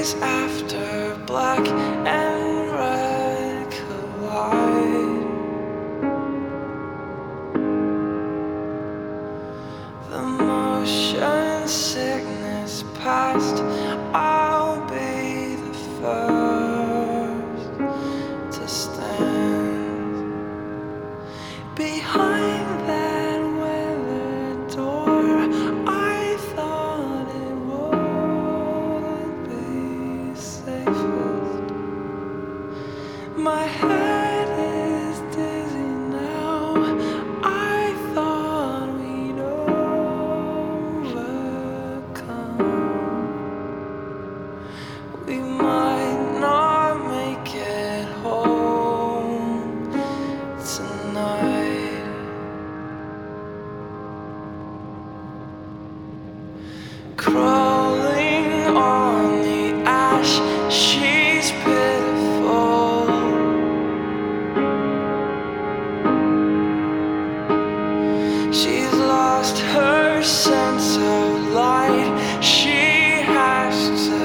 days after black and red collide, the motion sickness past, I'll be the first to stand behind that weathered door. I thought it would be safest. My head is dizzy now. I thought we'd overcome. We might not make it home tonight. Crawling on the ash, she's pitiful. She's lost her sense of light. She has to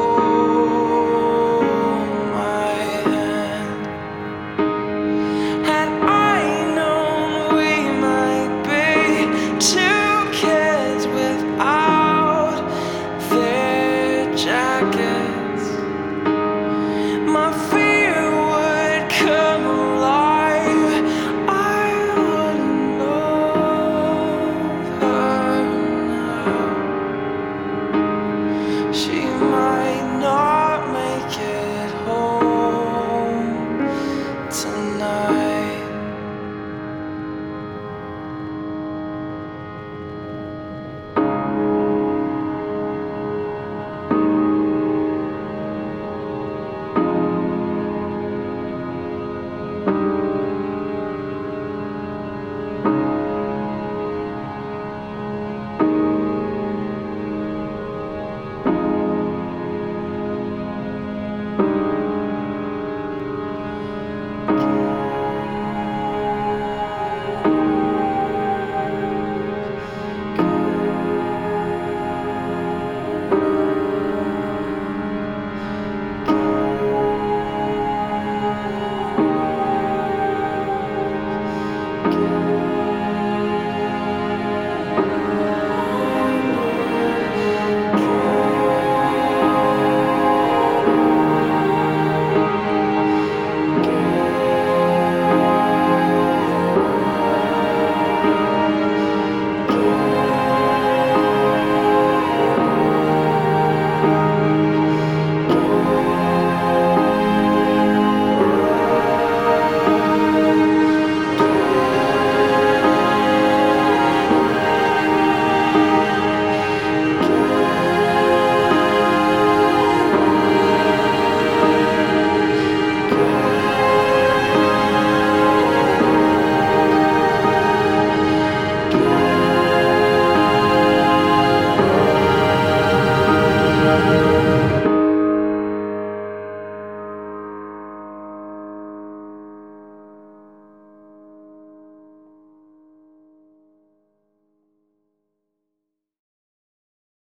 hold my hand. Had I known we might be two kids without their jackets.